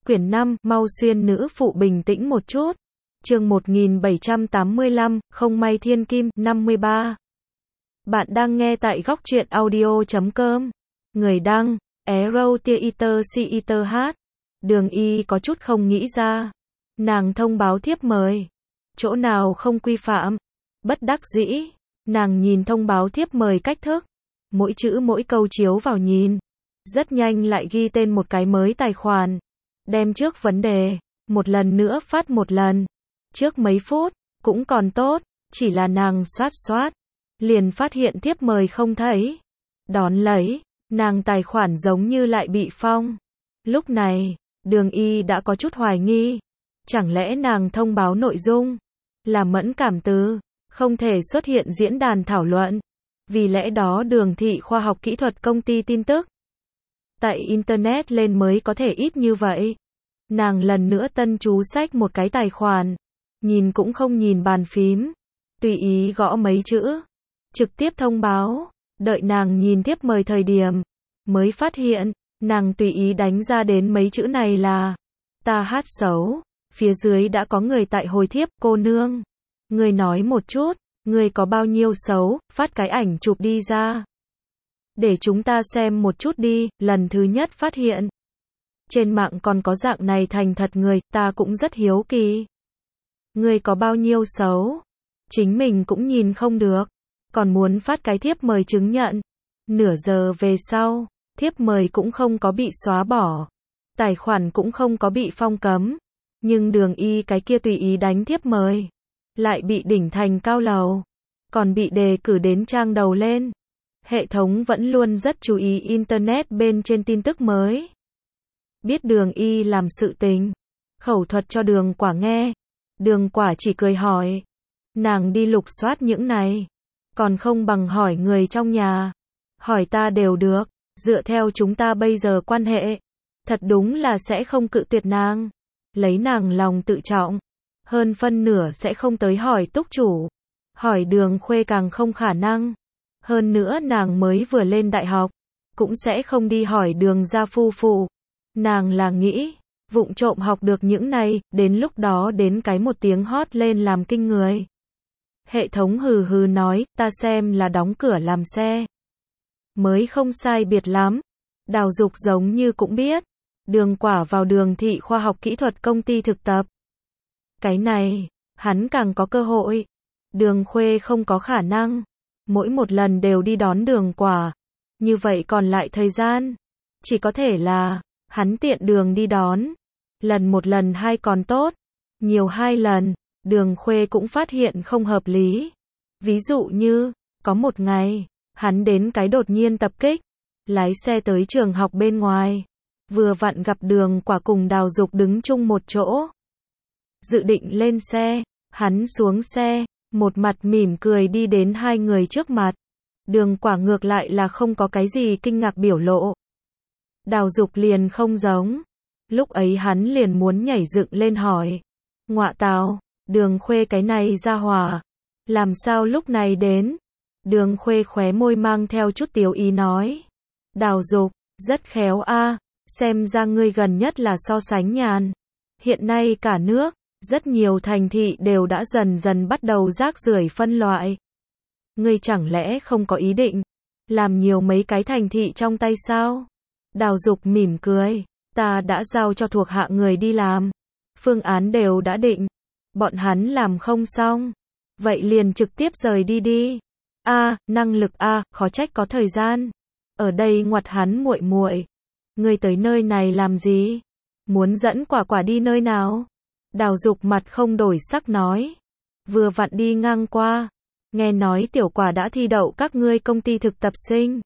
Quyển 5, mau xuyên nữ phụ bình tĩnh một chút. Chương 1785, không may thiên kim, 53. Bạn đang nghe tại góc truyện audio.com. Người đăng, Arrow Theater CETH. Đường Y có chút không nghĩ ra. Nàng thông báo thiếp mời. Chỗ nào không quy phạm. Bất đắc dĩ. Nàng nhìn thông báo thiếp mời cách thức. Mỗi chữ mỗi câu chiếu vào nhìn. Rất nhanh lại ghi tên một cái mới tài khoản. Đem trước vấn đề. Một lần nữa phát một lần. Trước mấy phút. Cũng còn tốt. Chỉ là nàng soát. Liền phát hiện thiếp mời không thấy. Đón lấy. Nàng tài khoản giống như lại bị phong. Lúc này. Đường Y đã có chút hoài nghi. Chẳng lẽ nàng thông báo nội dung là mẫn cảm từ, không thể xuất hiện diễn đàn thảo luận. Vì lẽ đó Đường Thị khoa học kỹ thuật công ty tin tức tại Internet lên mới có thể ít như vậy. Nàng lần nữa tân chú sách một cái tài khoản. Nhìn cũng không nhìn bàn phím. Tùy ý gõ mấy chữ. Trực tiếp thông báo. Đợi nàng nhìn tiếp mời thời điểm. Mới phát hiện. Nàng tùy ý đánh ra đến mấy chữ này là. Ta hát xấu. Phía dưới đã có người tại hồi thiếp. Cô nương. Người nói một chút. Người có bao nhiêu xấu. Phát cái ảnh chụp đi ra. Để chúng ta xem một chút đi. Lần thứ nhất phát hiện. Trên mạng còn có dạng này thành thật người. Ta cũng rất hiếu kỳ. Người có bao nhiêu xấu. Chính mình cũng nhìn không được. Còn muốn phát cái thiếp mời chứng nhận. Nửa giờ về sau. Thiếp mời cũng không có bị xóa bỏ. Tài khoản cũng không có bị phong cấm. Nhưng Đường Y cái kia tùy ý đánh thiếp mời. Lại bị đỉnh thành cao lầu. Còn bị đề cử đến trang đầu lên. Hệ thống vẫn luôn rất chú ý Internet bên trên tin tức mới. Biết Đường Y làm sự tình. Khẩu thuật cho Đường Quả nghe. Đường Quả chỉ cười hỏi. Nàng đi lục soát những này. Còn không bằng hỏi người trong nhà. Hỏi ta đều được. Dựa theo chúng ta bây giờ quan hệ. Thật đúng là sẽ không cự tuyệt nàng. Lấy nàng lòng tự trọng. Hơn phân nửa sẽ không tới hỏi túc chủ. Hỏi Đường Khuê càng không khả năng. Hơn nữa nàng mới vừa lên đại học. Cũng sẽ không đi hỏi Đường gia phu phụ. Nàng là nghĩ. Vụng trộm học được những này. Đến lúc đó đến cái một tiếng hót lên làm kinh người. Hệ thống hừ hừ nói. Ta xem là đóng cửa làm xe. Mới không sai biệt lắm. Đào Dục giống như cũng biết. Đường Quả vào Đường Thị khoa học kỹ thuật công ty thực tập. Cái này, hắn càng có cơ hội. Đường Khuê không có khả năng. Mỗi một lần đều đi đón Đường Quả. Như vậy còn lại thời gian. Chỉ có thể là, hắn tiện đường đi đón. Lần một lần hai còn tốt. Nhiều hai lần, Đường Khuê cũng phát hiện không hợp lý. Ví dụ như, có một ngày, hắn đến cái đột nhiên tập kích. Lái xe tới trường học bên ngoài. Vừa vặn gặp Đường Quả cùng Đào Dục đứng chung một chỗ. Dự định lên xe. Hắn xuống xe. Một mặt mỉm cười đi đến hai người trước mặt. Đường Quả ngược lại là không có cái gì kinh ngạc biểu lộ. Đào Dục liền không giống. Lúc ấy hắn liền muốn nhảy dựng lên hỏi. Ngọa tào, Đường Khuê cái này ra hỏa. Làm sao lúc này đến? Đường Khuê khóe môi mang theo chút tiếu ý nói. Đào Dục, rất khéo a, xem ra ngươi gần nhất là so sánh nhàn. Hiện nay cả nước, rất nhiều thành thị đều đã dần dần bắt đầu rác rưởi phân loại. Ngươi chẳng lẽ không có ý định làm nhiều mấy cái thành thị trong tay sao? Đào Dục mỉm cười, ta đã giao cho thuộc hạ người đi làm. Phương án đều đã định. Bọn hắn làm không xong. Vậy liền trực tiếp rời đi đi. Năng lực khó trách có thời gian. Ở đây ngoặt hắn muội muội. Ngươi tới nơi này làm gì? Muốn dẫn Quả Quả đi nơi nào? Đào Dục mặt không đổi sắc nói. Vừa vặn đi ngang qua. Nghe nói tiểu Quả đã thi đậu các ngươi công ty thực tập sinh.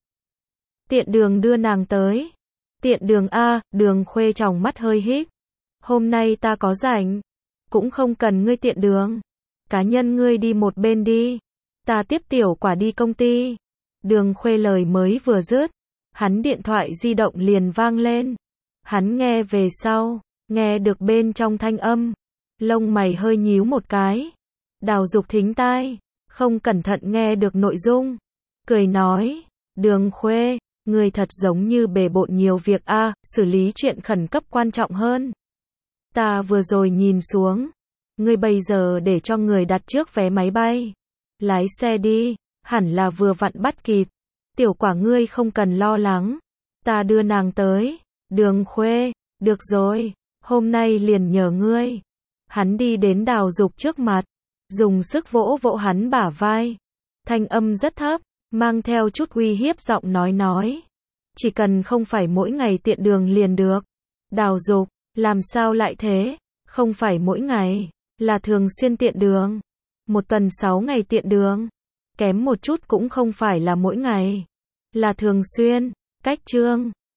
Tiện đường đưa nàng tới. Tiện đường Đường Khuê tròng mắt hơi híp. Hôm nay ta có rảnh. Cũng không cần ngươi tiện đường. Cá nhân ngươi đi một bên đi. Ta tiếp tiểu Quả đi công ty. Đường Khuê lời mới vừa dứt. Hắn điện thoại di động liền vang lên. Hắn nghe về sau. Nghe được bên trong thanh âm. Lông mày hơi nhíu một cái. Đào Dục thính tai. Không cẩn thận nghe được nội dung. Cười nói. Đường Khuê. Người thật giống như bề bộn nhiều việc xử lý chuyện khẩn cấp quan trọng hơn. Ta vừa rồi nhìn xuống. Ngươi bây giờ để cho người đặt trước vé máy bay. Lái xe đi, hẳn là vừa vặn bắt kịp. Tiểu Quả ngươi không cần lo lắng. Ta đưa nàng tới. Đường Khuê, được rồi, hôm nay liền nhờ ngươi. Hắn đi đến Đào Dục trước mặt, dùng sức vỗ vỗ hắn bả vai. Thanh âm rất thấp, mang theo chút uy hiếp giọng nói. Chỉ cần không phải mỗi ngày tiện đường liền được. Đào Dục, làm sao lại thế? Không phải mỗi ngày, là thường xuyên tiện đường. Một tuần 6 ngày tiện đường. Kém một chút cũng không phải là mỗi ngày, là thường xuyên. Cách Trương